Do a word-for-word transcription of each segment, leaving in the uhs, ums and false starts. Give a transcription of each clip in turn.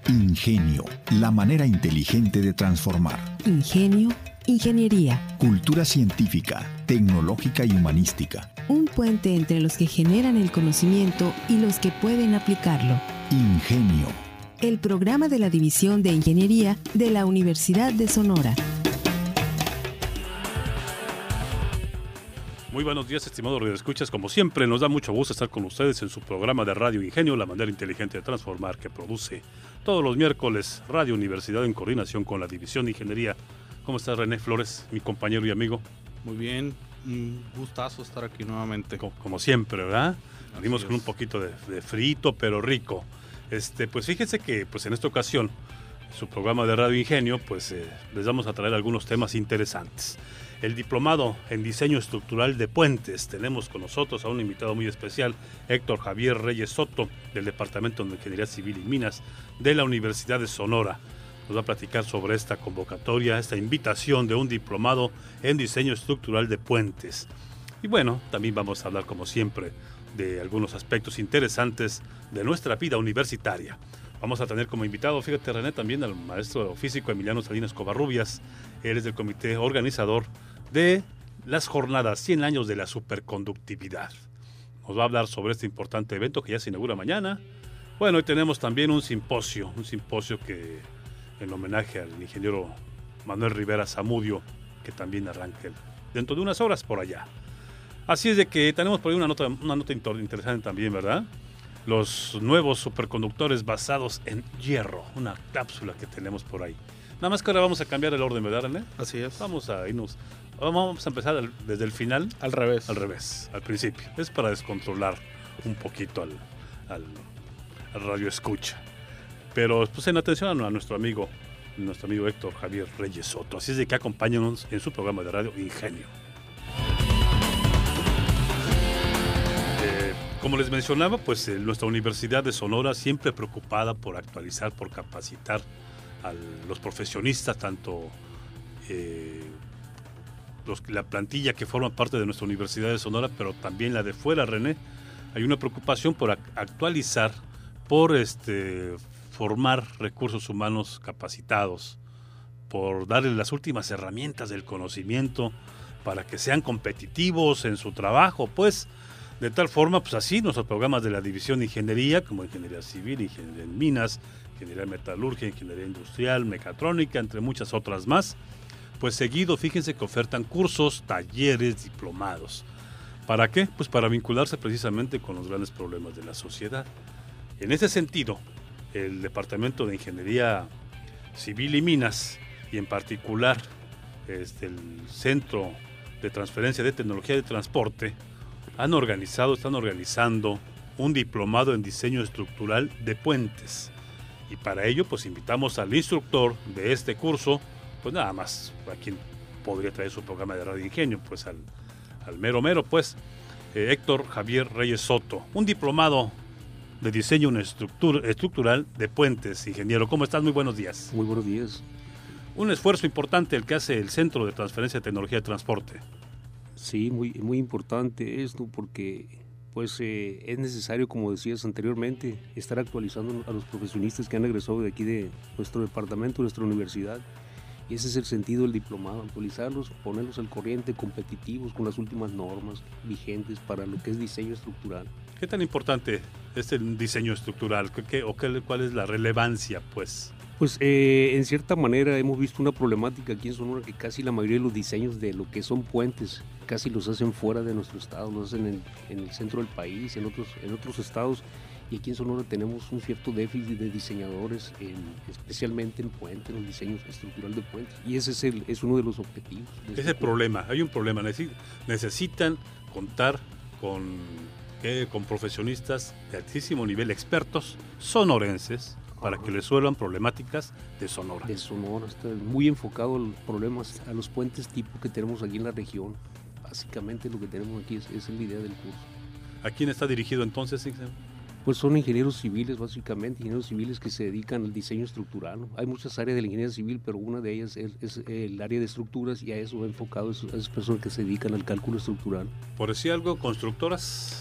Ingenio, la manera inteligente de transformar. Ingenio, ingeniería. Cultura científica, tecnológica y humanística. Un puente entre los que generan el conocimiento y los que pueden aplicarlo. Ingenio. El programa de la División de Ingeniería de la Universidad de Sonora. Muy buenos días, estimados radioescuchas. Como siempre, nos da mucho gusto estar con ustedes en su programa de Radio Ingenio, la manera inteligente de transformar, que produce todos los miércoles Radio Universidad en coordinación con la División de Ingeniería. ¿Cómo estás, René Flores, mi compañero y amigo? Muy bien, un gustazo estar aquí nuevamente. Como, como siempre, ¿verdad? Venimos con un poquito de, de frito, pero rico. Este, pues fíjense que pues en esta ocasión, su programa de Radio Ingenio, pues eh, les vamos a traer algunos temas interesantes. El diplomado en diseño estructural de puentes. Tenemos con nosotros a un invitado muy especial, Héctor Javier Reyes Soto, del Departamento de Ingeniería Civil y Minas de la Universidad de Sonora. Nos va a platicar sobre esta convocatoria, esta invitación de un diplomado en diseño estructural de puentes. Y bueno, también vamos a hablar, como siempre, de algunos aspectos interesantes de nuestra vida universitaria. Vamos a tener como invitado, fíjate, René, también al maestro físico Emiliano Salinas Covarrubias. Él es del comité organizador de las jornadas cien años de la superconductividad. Nos va a hablar sobre este importante evento que ya se inaugura mañana. Bueno, hoy tenemos también un simposio, un simposio que en homenaje al ingeniero Manuel Rivera Zamudio, que también arranca dentro de unas horas por allá. Así es de que tenemos por ahí una nota, una nota interesante también, ¿verdad? Los nuevos superconductores basados en hierro, una cápsula que tenemos por ahí. Nada más que ahora vamos a cambiar el orden, ¿verdad, René? Así es. Vamos a irnos, vamos a empezar al, desde el final. Al revés. Al revés, al principio. Es para descontrolar un poquito al, al, al radio escucha. Pero pues en atención a nuestro amigo, nuestro amigo Héctor Javier Reyes Soto. Así es de que acompáñanos en su programa de radio Ingenio. Eh, como les mencionaba, pues eh, nuestra Universidad de Sonora siempre preocupada por actualizar, por capacitar a los profesionistas, tanto eh, los, la plantilla que forma parte de nuestra Universidad de Sonora, pero también la de fuera, René. Hay una preocupación por actualizar, por este, formar recursos humanos capacitados, por darles las últimas herramientas del conocimiento para que sean competitivos en su trabajo, pues de tal forma, pues así nuestros programas de la División de Ingeniería, como Ingeniería Civil, Ingeniería en Minas, Ingeniería Metalurgia, Ingeniería Industrial, Mecatrónica, entre muchas otras más, pues seguido, fíjense que ofertan cursos, talleres, diplomados. ¿Para qué? Pues para vincularse precisamente con los grandes problemas de la sociedad. En ese sentido, el Departamento de Ingeniería Civil y Minas, y en particular este, el Centro de Transferencia de Tecnología de Transporte, han organizado, están organizando un diplomado en diseño estructural de puentes. Y para ello, pues invitamos al instructor de este curso, pues nada más, a quien podría traer su programa de Radio Ingenio, pues al, al mero mero, pues, eh, Héctor Javier Reyes Soto, un diplomado de diseño estructura, estructural de puentes. Ingeniero, ¿cómo estás? Muy buenos días. Muy buenos días. Un esfuerzo importante el que hace el Centro de Transferencia de Tecnología de Transporte. Sí, muy, muy importante esto porque pues eh, es necesario, como decías anteriormente, estar actualizando a los profesionistas que han egresado de aquí de nuestro departamento, nuestra universidad. Y ese es el sentido del diplomado, actualizarlos, ponerlos al corriente, competitivos con las últimas normas vigentes para lo que es diseño estructural. ¿Qué tan importante es el diseño estructural? ¿Qué, qué, o qué, ¿Cuál es la relevancia, pues? Pues eh, en cierta manera hemos visto una problemática aquí en Sonora que casi la mayoría de los diseños de lo que son puentes casi los hacen fuera de nuestro estado, los hacen en, en el centro del país, en otros, en otros estados, y aquí en Sonora tenemos un cierto déficit de diseñadores, en, especialmente en puentes, en los diseños estructurales de puentes, y ese es, el, es uno de los objetivos. De Ese este problema, hay un problema, necesitan contar con, eh, con profesionistas de altísimo nivel, expertos sonorenses, para que resuelvan problemáticas de Sonora. De Sonora, está muy enfocado a los problemas, a los puentes tipo que tenemos aquí en la región. Básicamente lo que tenemos aquí es, es la idea del curso. ¿A quién está dirigido entonces? Pues son ingenieros civiles, básicamente, ingenieros civiles que se dedican al diseño estructural, ¿no? Hay muchas áreas de la ingeniería civil, pero una de ellas es, es el área de estructuras, y a eso va enfocado a esas personas que se dedican al cálculo estructural. Por decir algo, constructoras.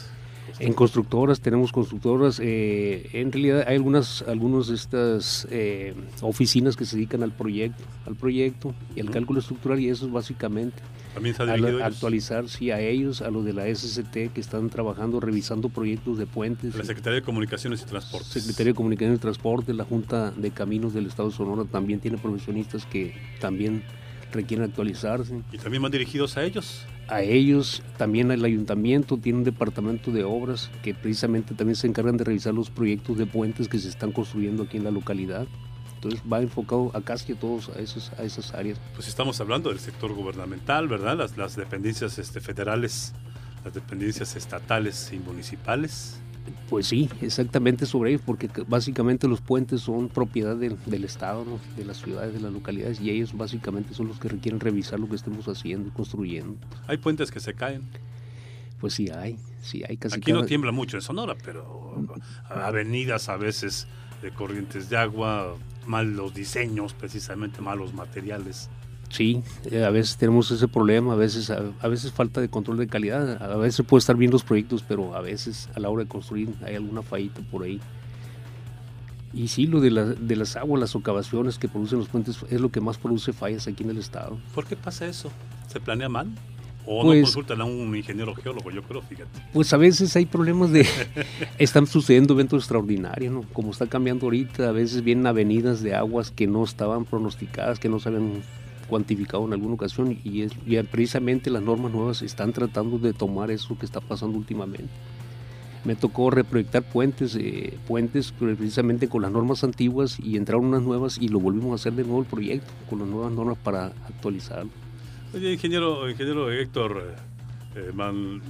En constructoras, tenemos constructoras. Eh, en realidad hay algunas algunas de estas eh, oficinas que se dedican al proyecto, al proyecto y al uh-huh. cálculo estructural, y eso es básicamente ¿También se ha a dirigido la, ellos? actualizar, sí, a ellos, a los de la S C T que están trabajando, revisando proyectos de puentes. La Secretaría de Comunicaciones y Transportes. Secretaría de Comunicaciones y Transportes, la Junta de Caminos del Estado de Sonora también tiene profesionistas que también requieren actualizarse. ¿Y también van dirigidos a ellos? A ellos, también el ayuntamiento tiene un departamento de obras que precisamente también se encargan de revisar los proyectos de puentes que se están construyendo aquí en la localidad. Entonces va enfocado a casi a todos a, esos, a esas áreas. Pues estamos hablando del sector gubernamental, ¿verdad? Las, las dependencias este, federales, las dependencias estatales y municipales. Pues sí, exactamente sobre ellos, porque básicamente los puentes son propiedad del, del Estado, ¿no? De las ciudades, de las localidades, y ellos básicamente son los que requieren revisar lo que estemos haciendo y construyendo. ¿Hay puentes que se caen? Pues sí hay, sí hay casi. Aquí cada... no tiembla mucho en Sonora, pero avenidas a veces de corrientes de agua, mal los diseños, precisamente malos materiales. Sí, eh, a veces tenemos ese problema, a veces a, a veces falta de control de calidad, a veces puede estar bien los proyectos, pero a veces a la hora de construir hay alguna fallita por ahí. Y sí, lo de, la, de las aguas, las socavaciones que producen los puentes es lo que más produce fallas aquí en el estado. ¿Por qué pasa eso? ¿Se planea mal? ¿O pues, no consultan a un ingeniero geólogo? Yo creo, fíjate. Pues a veces hay problemas de... están sucediendo eventos extraordinarios, ¿no? Como está cambiando ahorita, a veces vienen avenidas de aguas que no estaban pronosticadas, que no se habían cuantificado en alguna ocasión, y, es, y precisamente las normas nuevas están tratando de tomar eso que está pasando últimamente. Me tocó reproyectar puentes, eh, puentes precisamente con las normas antiguas, y entraron unas nuevas y lo volvimos a hacer de nuevo el proyecto, con las nuevas normas para actualizarlo. Oye, ingeniero, ingeniero Héctor, eh, Man,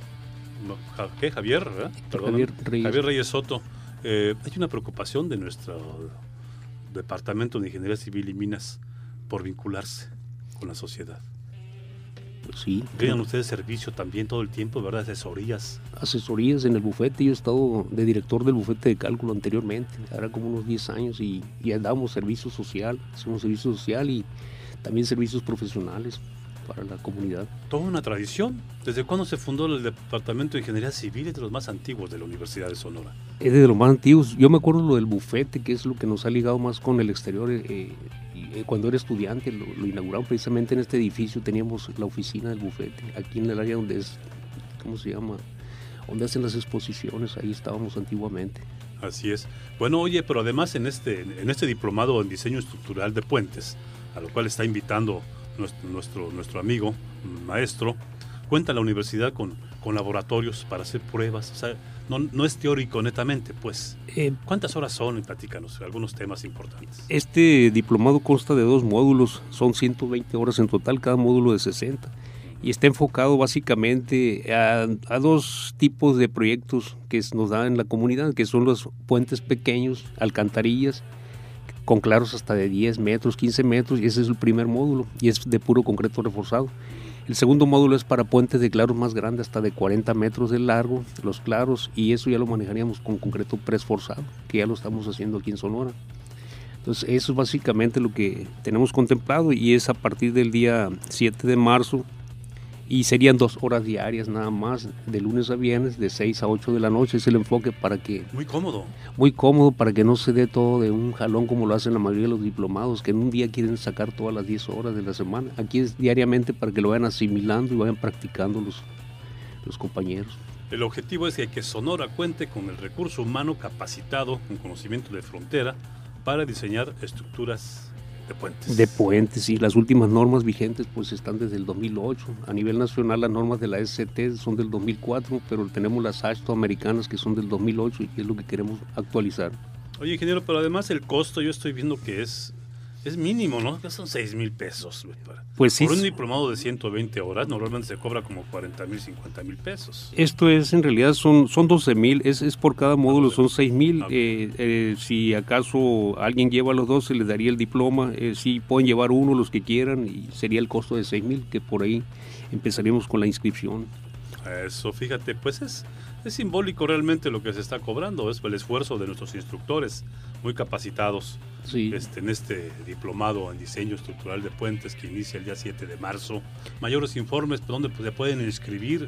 ¿qué? Javier, ¿verdad? Javier Reyes. Javier Reyes Soto. Eh, hay una preocupación de nuestro Departamento de Ingeniería Civil y Minas por vincularse con la sociedad. Pues sí. Brindan ustedes servicio también todo el tiempo, ¿verdad? Asesorías. Asesorías en el bufete. Yo he estado de director del bufete de cálculo anteriormente, ahora como unos diez años, y, y damos servicio social, hacemos servicio social y también servicios profesionales para la comunidad. Toda una tradición. ¿Desde cuándo se fundó el Departamento de Ingeniería Civil? Es de los más antiguos de la Universidad de Sonora. Es de los más antiguos. Yo me acuerdo lo del bufete, que es lo que nos ha ligado más con el exterior. Eh, eh, cuando era estudiante lo, lo inauguraron precisamente en este edificio. Teníamos la oficina del bufete, aquí en el área donde es, ¿cómo se llama? Donde hacen las exposiciones, ahí estábamos antiguamente. Así es. Bueno, oye, pero además en este, en este diplomado en diseño estructural de puentes, a lo cual está invitando nuestro, nuestro, nuestro amigo, maestro, cuenta la universidad con, con laboratorios para hacer pruebas. O sea, no, no es teórico netamente, pues. Eh, ¿Cuántas horas son? Y platícanos algunos temas importantes. Este diplomado consta de dos módulos, son ciento veinte horas en total, cada módulo de sesenta. Y está enfocado básicamente a, a dos tipos de proyectos que nos da en la comunidad, que son los puentes pequeños, alcantarillas, con claros hasta de diez metros, quince metros, y ese es el primer módulo, y es de puro concreto reforzado. El segundo módulo es para puentes de claros más grandes, hasta de cuarenta metros de largo, los claros, y eso ya lo manejaríamos con concreto presforzado, que ya lo estamos haciendo aquí en Sonora. Entonces eso es básicamente lo que tenemos contemplado, y es a partir del día siete de marzo, y serían dos horas diarias nada más, de lunes a viernes, de seis a ocho de la noche. Es el enfoque para que... Muy cómodo. Muy cómodo, para que no se dé todo de un jalón como lo hacen la mayoría de los diplomados, que en un día quieren sacar todas las diez horas de la semana. Aquí es diariamente para que lo vayan asimilando y vayan practicando los, los compañeros. El objetivo es que Sonora cuente con el recurso humano capacitado, con conocimiento de frontera, para diseñar estructuras de puentes. De puentes, sí. Las últimas normas vigentes pues están desde el dos mil ocho. A nivel nacional las normas de la S C T son del dos mil cuatro, pero tenemos las ASHTO americanas que son del dos mil ocho, y es lo que queremos actualizar. Oye, ingeniero, pero además el costo yo estoy viendo que es, es mínimo, ¿no? Que son seis mil pesos. Pues sí. Por un diplomado de ciento veinte horas normalmente se cobra como cuarenta mil, cincuenta mil pesos. Esto es, en realidad son, son doce mil, es, es por cada módulo, son seis mil. Okay. Eh, eh, si acaso alguien lleva los dos, se les daría el diploma. Eh, si pueden llevar uno, los que quieran, y sería el costo de seis mil, que por ahí empezaríamos con la inscripción. Eso, fíjate, pues es, es simbólico realmente lo que se está cobrando, es el esfuerzo de nuestros instructores muy capacitados. Sí. Este, en este diplomado en diseño estructural de puentes que inicia el día siete de marzo. Mayores informes, ¿dónde se pueden inscribir?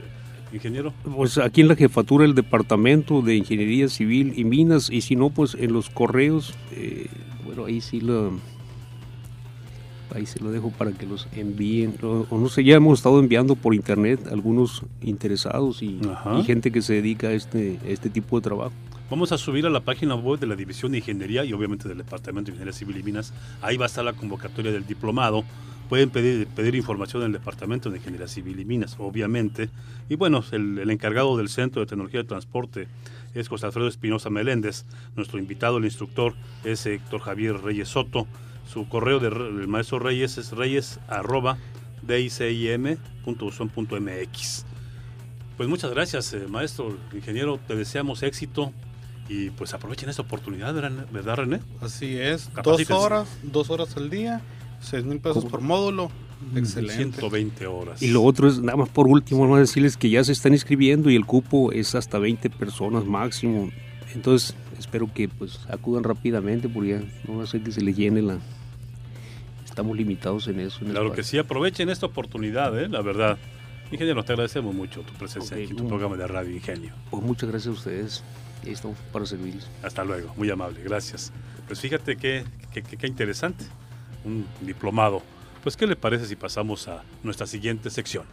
ingeniero? Pues aquí en la jefatura del Departamento de Ingeniería Civil y Minas, y si no, pues en los correos, eh, bueno, ahí sí lo, ahí se lo dejo para que los envíen, o, o no sé, ya hemos estado enviando por internet algunos interesados y, y gente que se dedica a este, a este tipo de trabajo. Vamos a subir a la página web de la División de Ingeniería y obviamente del Departamento de Ingeniería Civil y Minas. Ahí va a estar la convocatoria del diplomado. Pueden pedir, pedir información en el Departamento de Ingeniería Civil y Minas, obviamente. Y bueno, el, el encargado del Centro de Tecnología de Transporte es José Alfredo Espinosa Meléndez. Nuestro invitado, el instructor, es Héctor Javier Reyes Soto. Su correo de, del maestro Reyes es reyes arroba dicim punto uson punto mx. Pues muchas gracias, eh, maestro, ingeniero. Te deseamos éxito. Y pues aprovechen esta oportunidad, ¿verdad, René? Así es, dos horas, dos horas al día, seis mil pesos por módulo, excelente. ciento veinte horas. Y lo otro es, nada más por último, vamos a decirles que ya se están inscribiendo y el cupo es hasta veinte personas máximo. Entonces, espero que pues acudan rápidamente porque ya no va a ser que se les llene la... Estamos limitados en eso. En claro que sí, aprovechen esta oportunidad, ¿eh? La verdad. Ingeniero, te agradecemos mucho tu presencia okay, aquí en tu programa de Radio Ingenio. Pues muchas gracias a ustedes. Y estamos para servirles. Hasta luego, muy amable, gracias. Pues fíjate qué que, que, que interesante, un diplomado. Pues ¿qué le parece si pasamos a nuestra siguiente sección?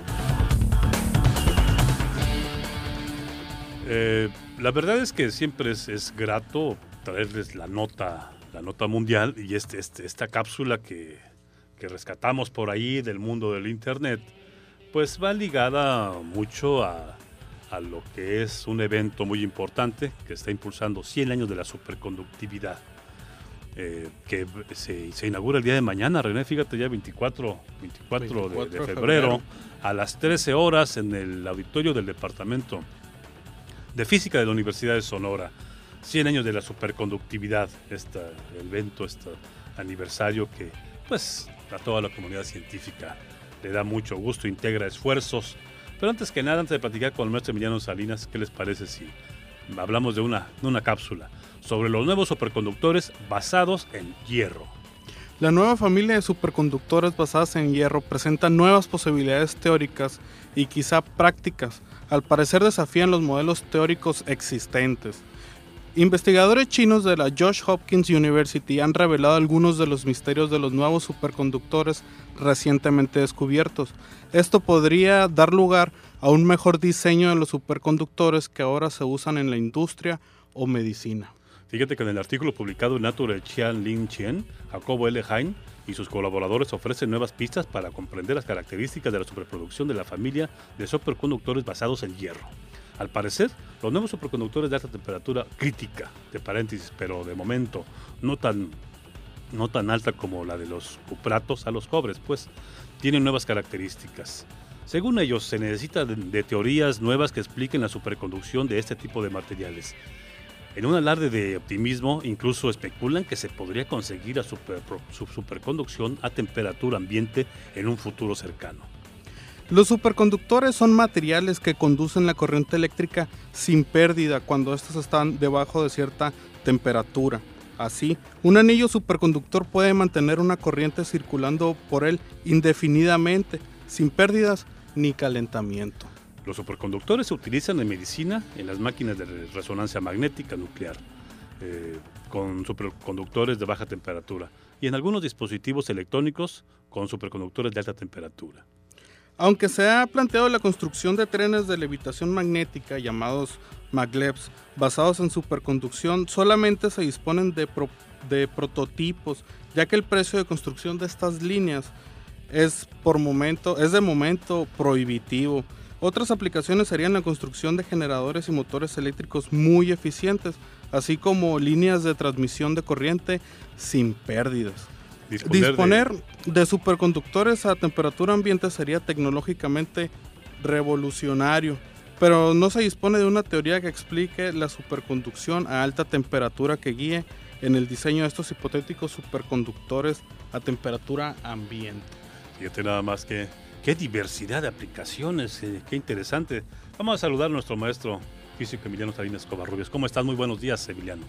Eh, la verdad es que siempre es, es grato traerles la nota, la nota mundial y este, este, esta cápsula que, que rescatamos por ahí del mundo del internet, pues va ligada mucho a a lo que es un evento muy importante que está impulsando cien años de la superconductividad, eh, que se, se inaugura el día de mañana, René, fíjate, ya veinticuatro, veinticuatro, veinticuatro de, de febrero, febrero, a las trece horas en el auditorio del Departamento de Física de la Universidad de Sonora. cien años de la superconductividad, este evento, este aniversario que pues a toda la comunidad científica le da mucho gusto, integra esfuerzos. Pero antes que nada, antes de platicar con el maestro Emiliano Salinas, ¿qué les parece si hablamos de una, de una cápsula sobre los nuevos superconductores basados en hierro? La nueva familia de superconductores basadas en hierro presenta nuevas posibilidades teóricas y quizá prácticas. Al parecer desafían los modelos teóricos existentes. Investigadores chinos de la Johns Hopkins University han revelado algunos de los misterios de los nuevos superconductores recientemente descubiertos. Esto podría dar lugar a un mejor diseño de los superconductores que ahora se usan en la industria o medicina. Fíjate que en el artículo publicado en Nature Qian Lin Qian, Jacobo L. Hein y sus colaboradores ofrecen nuevas pistas para comprender las características de la superproducción de la familia de superconductores basados en hierro. Al parecer, los nuevos superconductores de alta temperatura crítica, de paréntesis, pero de momento no tan, no tan alta como la de los cupratos a los cobres, pues tienen nuevas características. Según ellos, se necesita de, de teorías nuevas que expliquen la superconducción de este tipo de materiales. En un alarde de optimismo, incluso especulan que se podría conseguir a super, su superconducción a temperatura ambiente en un futuro cercano. Los superconductores son materiales que conducen la corriente eléctrica sin pérdida cuando estos están debajo de cierta temperatura. Así, un anillo superconductor puede mantener una corriente circulando por él indefinidamente, sin pérdidas ni calentamiento. Los superconductores se utilizan en medicina, en las máquinas de resonancia magnética nuclear, eh, con superconductores de baja temperatura, y en algunos dispositivos electrónicos con superconductores de alta temperatura. Aunque se ha planteado la construcción de trenes de levitación magnética llamados maglevs basados en superconducción, solamente se disponen de, pro, de prototipos, ya que el precio de construcción de estas líneas es, por momento, es de momento prohibitivo. Otras aplicaciones serían la construcción de generadores y motores eléctricos muy eficientes, así como líneas de transmisión de corriente sin pérdidas. Disponer, Disponer de... de superconductores a temperatura ambiente sería tecnológicamente revolucionario, pero no se dispone de una teoría que explique la superconducción a alta temperatura que guíe en el diseño de estos hipotéticos superconductores a temperatura ambiente. Fíjate nada más que qué diversidad de aplicaciones, eh, qué interesante. Vamos a saludar a nuestro maestro físico Emiliano Salinas Covarrubias. ¿Cómo estás? Muy buenos días, Emiliano.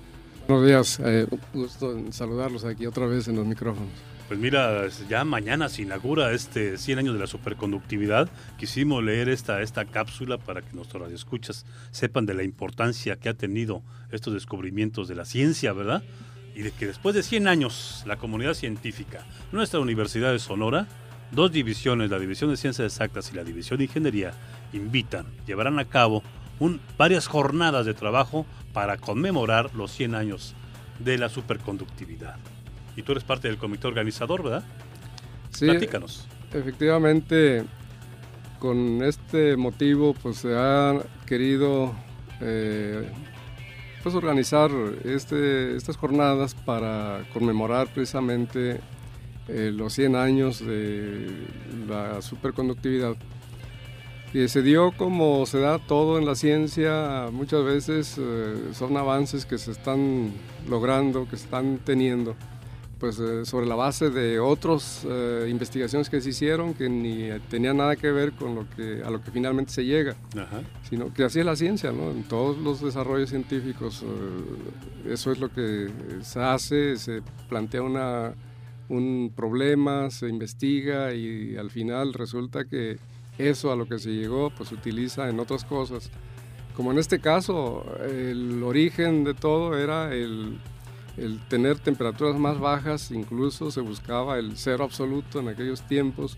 Buenos días, eh, gusto en saludarlos aquí otra vez en los micrófonos. Pues mira, ya mañana se inaugura este cien años de la superconductividad. Quisimos leer esta, esta cápsula para que nuestros radioescuchas sepan de la importancia que ha tenido estos descubrimientos de la ciencia, ¿verdad? Y de que después de cien años, la comunidad científica, nuestra Universidad de Sonora, dos divisiones, la División de Ciencias Exactas y la División de Ingeniería, invitan, llevarán a cabo un, varias jornadas de trabajo para conmemorar los cien años de la superconductividad. Y tú eres parte del comité organizador, ¿verdad? Sí, platícanos. Efectivamente, con este motivo pues se ha querido eh, pues organizar este, estas jornadas para conmemorar precisamente eh, los cien años de la superconductividad. Que se dio como se da todo en la ciencia, muchas veces eh, son avances que se están logrando, que se están teniendo, pues eh, sobre la base de otras eh, investigaciones que se hicieron que ni tenían nada que ver con lo que a lo que finalmente se llega. Ajá. Sino que así es la ciencia, ¿no? En todos los desarrollos científicos eh, eso es lo que se hace, se plantea una, un problema, se investiga y al final resulta que eso a lo que se llegó pues se utiliza en otras cosas. Como en este caso, el origen de todo era el el tener temperaturas más bajas, incluso se buscaba el cero absoluto en aquellos tiempos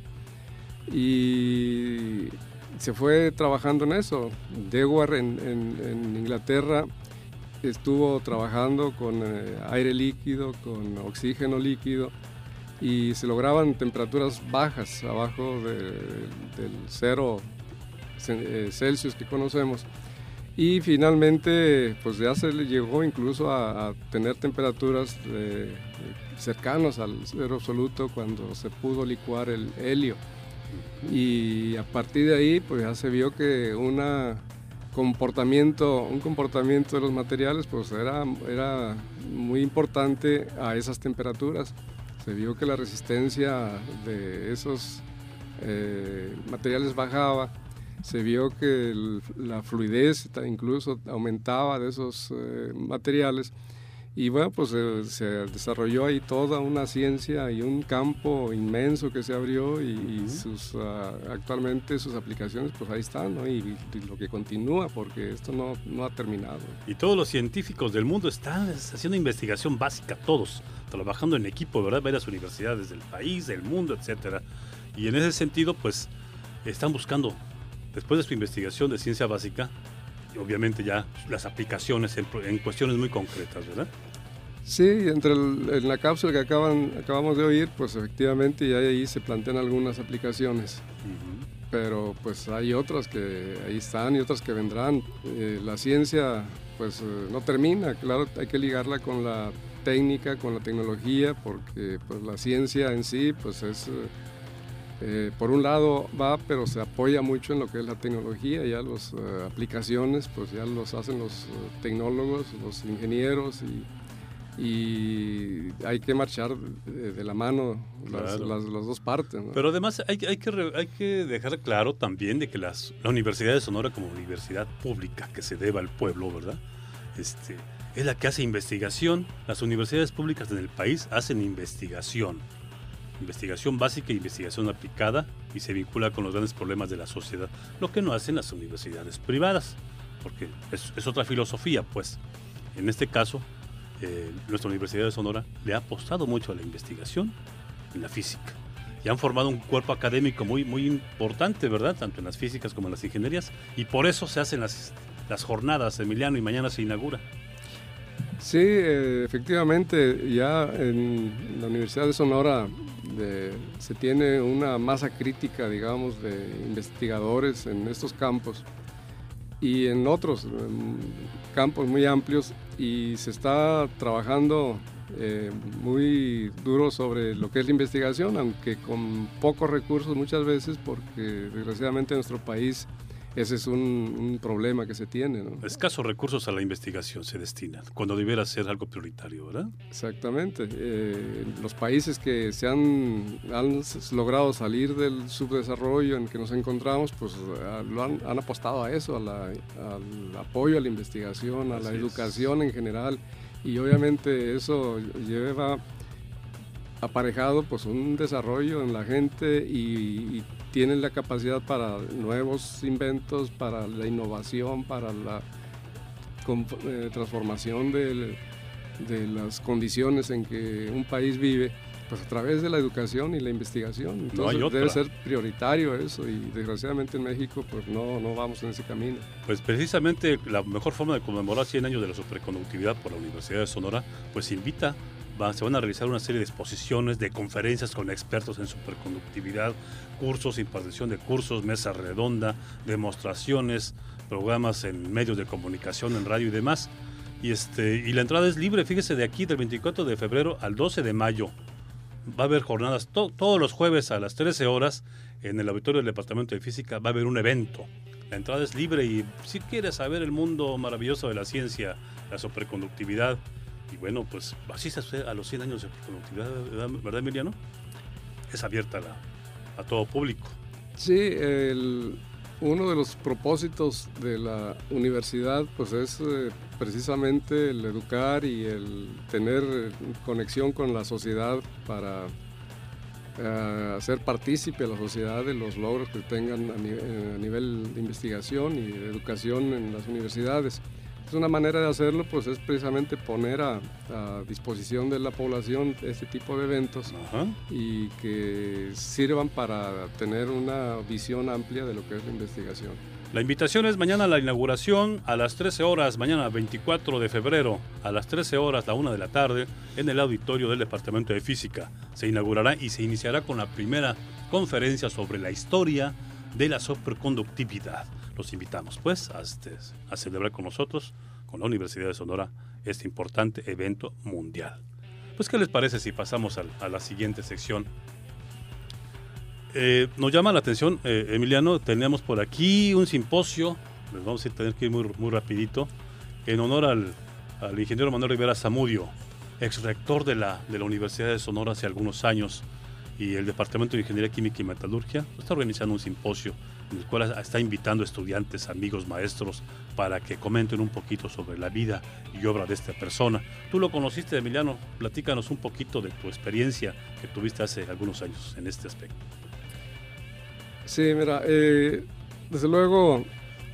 y se fue trabajando en eso. Dewar en, en, en Inglaterra estuvo trabajando con eh, aire líquido, con oxígeno líquido y se lograban temperaturas bajas, abajo de, del cero Celsius que conocemos. Y finalmente pues ya se le llegó incluso a, a tener temperaturas de, cercanas al cero absoluto cuando se pudo licuar el helio. Y a partir de ahí pues ya se vio que una comportamiento, un comportamiento de los materiales pues era, era muy importante a esas temperaturas. Se vio que la resistencia de esos eh, materiales bajaba. Se vio que el, la fluidez incluso aumentaba de esos eh, materiales y bueno, pues eh, se desarrolló ahí toda una ciencia y un campo inmenso que se abrió y, y sus, uh, actualmente sus aplicaciones pues ahí están, ¿no? y, y lo que continúa porque esto no, no ha terminado. Y todos los científicos del mundo están haciendo investigación básica, todos, trabajando en equipo, ¿verdad? Varias universidades del país, del mundo, etcétera. Y en ese sentido pues están buscando, después de su investigación de ciencia básica, y obviamente ya las aplicaciones en, en cuestiones muy concretas, ¿verdad? Sí, entre el, en la cápsula que acaban, acabamos de oír, pues efectivamente ya ahí se plantean algunas aplicaciones, uh-huh. pero pues hay otras que ahí están y otras que vendrán. Eh, la ciencia pues eh, no termina, claro, hay que ligarla con la técnica, con la tecnología, porque pues la ciencia en sí pues es... Eh, Eh, por un lado va, pero se apoya mucho en lo que es la tecnología, ya las uh, aplicaciones pues ya los hacen los uh, tecnólogos, los ingenieros y, y hay que marchar de, de la mano las, claro. las, las dos partes, ¿no? Pero además hay, hay, que, hay que dejar claro también de que las, la Universidad de Sonora como universidad pública que se deba al pueblo, ¿verdad? Este, es la que hace investigación. Las universidades públicas en el país hacen investigación. Investigación básica e investigación aplicada y se vincula con los grandes problemas de la sociedad, lo que no hacen las universidades privadas, porque es, es otra filosofía, pues. En este caso, eh, nuestra Universidad de Sonora le ha apostado mucho a la investigación en la física y han formado un cuerpo académico muy, muy importante, ¿verdad? Tanto en las físicas como en las ingenierías, y por eso se hacen las, las jornadas, Emiliano, y mañana se inaugura. Sí, eh, efectivamente, ya en la Universidad de Sonora de, se tiene una masa crítica, digamos, de investigadores en estos campos y en otros en campos muy amplios, y se está trabajando eh, muy duro sobre lo que es la investigación, aunque con pocos recursos muchas veces, porque desgraciadamente en nuestro país ese es un, un problema que se tiene, ¿no? Escasos recursos a la investigación se destinan, cuando debiera ser algo prioritario, ¿verdad? Exactamente. Eh, los países que se han, han logrado salir del subdesarrollo en que nos encontramos, pues lo han, han apostado a eso, a la, al apoyo a la investigación, a Así la educación es. en general, y obviamente eso lleva aparejado pues un desarrollo en la gente y, y tienen la capacidad para nuevos inventos, para la innovación, para la con, eh, transformación de, de las condiciones en que un país vive, pues a través de la educación y la investigación. Entonces no debe ser prioritario eso, y desgraciadamente en México pues no, no vamos en ese camino. Pues precisamente la mejor forma de conmemorar cien años de la superconductividad por la Universidad de Sonora, pues invita, va, se van a realizar una serie de exposiciones, de conferencias con expertos en superconductividad, cursos, impartición de cursos, mesa redonda, demostraciones, programas en medios de comunicación, en radio y demás. Y, este, y la entrada es libre, fíjese, de aquí del veinticuatro de febrero al doce de mayo. Va a haber jornadas to- todos los jueves a las trece horas en el auditorio del Departamento de Física. Va a haber un evento. La entrada es libre y si quieres saber el mundo maravilloso de la ciencia, la superconductividad, y bueno, pues así se hace a los cien años de superconductividad, ¿verdad, Emiliano? Es abierta a, la, a todo público. Sí, el, uno de los propósitos de la universidad pues es eh, precisamente el educar y el tener conexión con la sociedad para eh, hacer partícipe a la sociedad de los logros que tengan a, ni, a nivel de investigación y de educación en las universidades. Es una manera de hacerlo, pues es precisamente poner a, a disposición de la población este tipo de eventos. Ajá. Y que sirvan para tener una visión amplia de lo que es la investigación. La invitación es mañana a la inauguración a las trece horas, mañana veinticuatro de febrero a las trece horas, la una de la tarde, en el auditorio del Departamento de Física. Se inaugurará y se iniciará con la primera conferencia sobre la historia de la superconductividad. Los invitamos pues a, este, a celebrar con nosotros, con la Universidad de Sonora, este importante evento mundial. Pues, ¿qué les parece si pasamos a, a la siguiente sección? Eh, nos llama la atención, eh, Emiliano, tenemos por aquí un simposio, les vamos a tener que ir muy, muy rapidito, en honor al, al ingeniero Manuel Rivera Zamudio, ex rector de la, de la Universidad de Sonora hace algunos años, y el Departamento de Ingeniería Química y Metalurgia está organizando un simposio en el cual está invitando estudiantes, amigos, maestros, para que comenten un poquito sobre la vida y obra de esta persona. Tú lo conociste, Emiliano, platícanos un poquito de tu experiencia que tuviste hace algunos años en este aspecto. Sí, mira, eh, desde luego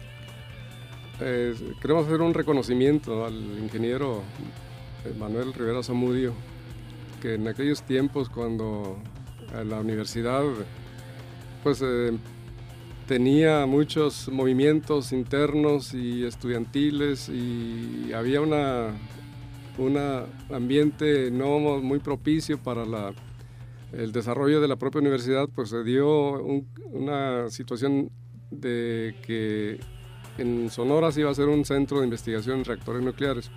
eh, queremos hacer un reconocimiento al ingeniero Manuel Rivera Zamudio, que en aquellos tiempos cuando en la universidad pues eh, tenía muchos movimientos internos y estudiantiles y había una un ambiente no muy propicio para la, el desarrollo de la propia universidad, pues se dio un, una situación de que en Sonora se iba a ser un centro de investigación en reactores nucleares.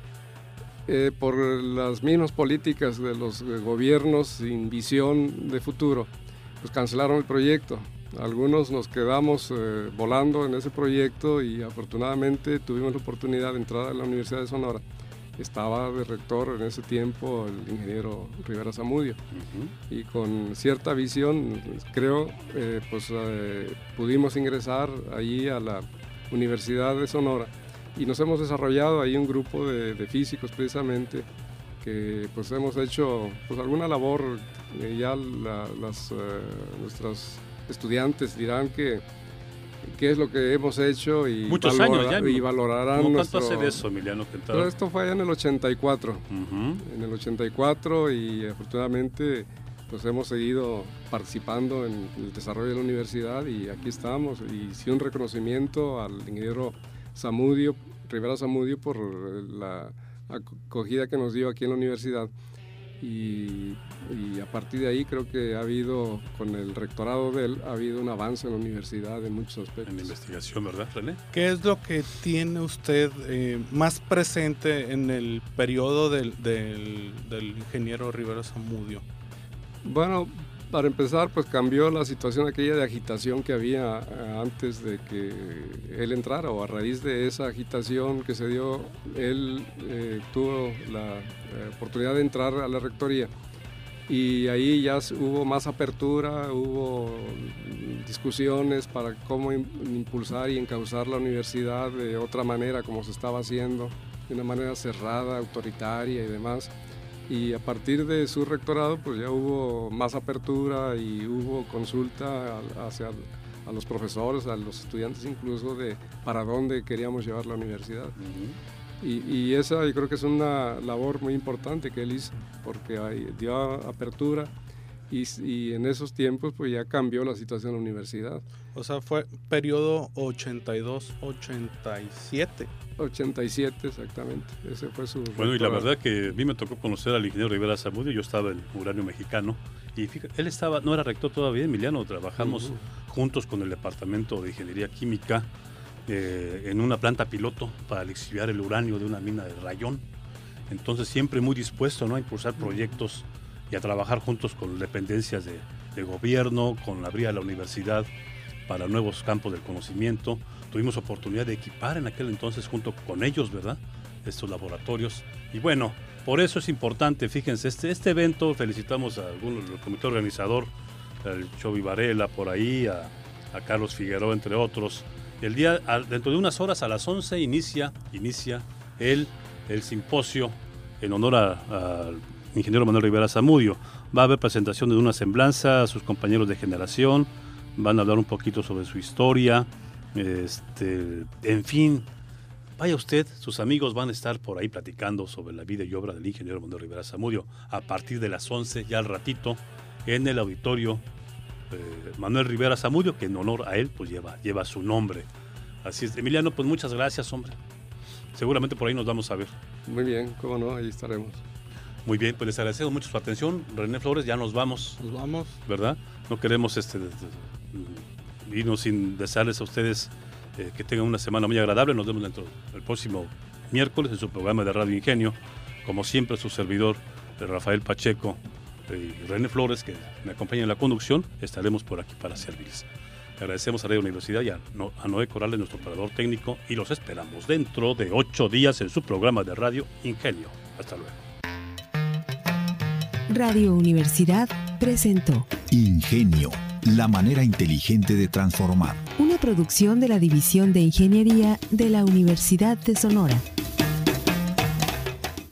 Eh, por las mismas políticas de los gobiernos sin visión de futuro, pues cancelaron el proyecto. Algunos nos quedamos eh, volando en ese proyecto y afortunadamente tuvimos la oportunidad de entrar a la Universidad de Sonora. Estaba de rector en ese tiempo el ingeniero Rivera Zamudio. Uh-huh. Y con cierta visión, creo, eh, pues eh, pudimos ingresar allí a la Universidad de Sonora y nos hemos desarrollado ahí un grupo de, de físicos precisamente que pues hemos hecho pues alguna labor, eh, ya la, las, eh, nuestros estudiantes dirán que qué es lo que hemos hecho y, Muchos valora, años ya, y valorarán ¿Cómo nuestro... ¿Cuánto hace de eso, Emiliano? Pero esto fue allá en el ochenta y cuatro, uh-huh. en el ochenta y cuatro y afortunadamente pues hemos seguido participando en el desarrollo de la universidad y aquí estamos, y sí un reconocimiento al ingeniero Zamudio, Rivera Zamudio, por la acogida que nos dio aquí en la universidad y, y a partir de ahí creo que ha habido, con el rectorado de él, ha habido un avance en la universidad en muchos aspectos. En la investigación, ¿verdad, René? ¿Qué es lo que tiene usted eh, más presente en el periodo del, del, del ingeniero Rivera Zamudio? Bueno, para empezar, pues cambió la situación aquella de agitación que había antes de que él entrara, o a raíz de esa agitación que se dio, él eh, tuvo la eh, oportunidad de entrar a la rectoría y ahí ya hubo más apertura, hubo discusiones para cómo impulsar y encauzar la universidad de otra manera como se estaba haciendo. de una manera cerrada, autoritaria y demás. Y a partir de su rectorado pues ya hubo más apertura y hubo consulta hacia a los profesores, a los estudiantes incluso, de para dónde queríamos llevar la universidad. Uh-huh. y, y esa yo creo que es una labor muy importante que él hizo, porque hay, dio apertura y, y en esos tiempos pues ya cambió la situación de la universidad. O sea, fue periodo ochenta y dos ochenta y siete. ochenta y siete exactamente, ese fue su... Bueno, rectorado. Y la verdad que a mí me tocó conocer al ingeniero Rivera Zamudio, yo estaba en Uranio Mexicano, y fíjate, él estaba, no era rector todavía, Emiliano, trabajamos uh-huh. juntos con el Departamento de Ingeniería Química eh, en una planta piloto para lixiviar el uranio de una mina de Rayón. Entonces siempre muy dispuesto, ¿no?, a impulsar proyectos y a trabajar juntos con dependencias de, de gobierno, con la abrir de la universidad para nuevos campos del conocimiento. Tuvimos oportunidad de equipar en aquel entonces junto con ellos, ¿verdad?, estos laboratorios. Y bueno, por eso es importante, fíjense, este, este evento, felicitamos a algunos del comité organizador, al Chovi Varela por ahí, a, a Carlos Figueroa, entre otros. El día, a, dentro de unas horas, a las once, inicia, inicia el, el simposio en honor al ingeniero Manuel Rivera Zamudio. Va a haber presentación de una semblanza a sus compañeros de generación, van a hablar un poquito sobre su historia, este, en fin, vaya usted, sus amigos van a estar por ahí platicando sobre la vida y obra del ingeniero Manuel Rivera Zamudio a partir de las once, ya al ratito, en el auditorio eh, Manuel Rivera Zamudio, que en honor a él pues lleva, lleva su nombre. Así es, Emiliano, pues muchas gracias, hombre. Seguramente por ahí nos vamos a ver. Muy bien, cómo no, ahí estaremos. Muy bien, pues les agradecemos mucho su atención. René Flores, ya nos vamos. Nos vamos. ¿Verdad? No queremos este, irnos sin desearles a ustedes eh, que tengan una semana muy agradable. Nos vemos dentro el próximo miércoles en su programa de Radio Ingenio. Como siempre, su servidor, Rafael Pacheco y René Flores, que me acompañan en la conducción, estaremos por aquí para servirles. Le agradecemos a Radio Universidad y a, no, a Noé Corrales, nuestro operador técnico, y los esperamos dentro de ocho días en su programa de Radio Ingenio. Hasta luego. Radio Universidad presentó Ingenio, la manera inteligente de transformar. Una producción de la División de Ingeniería de la Universidad de Sonora.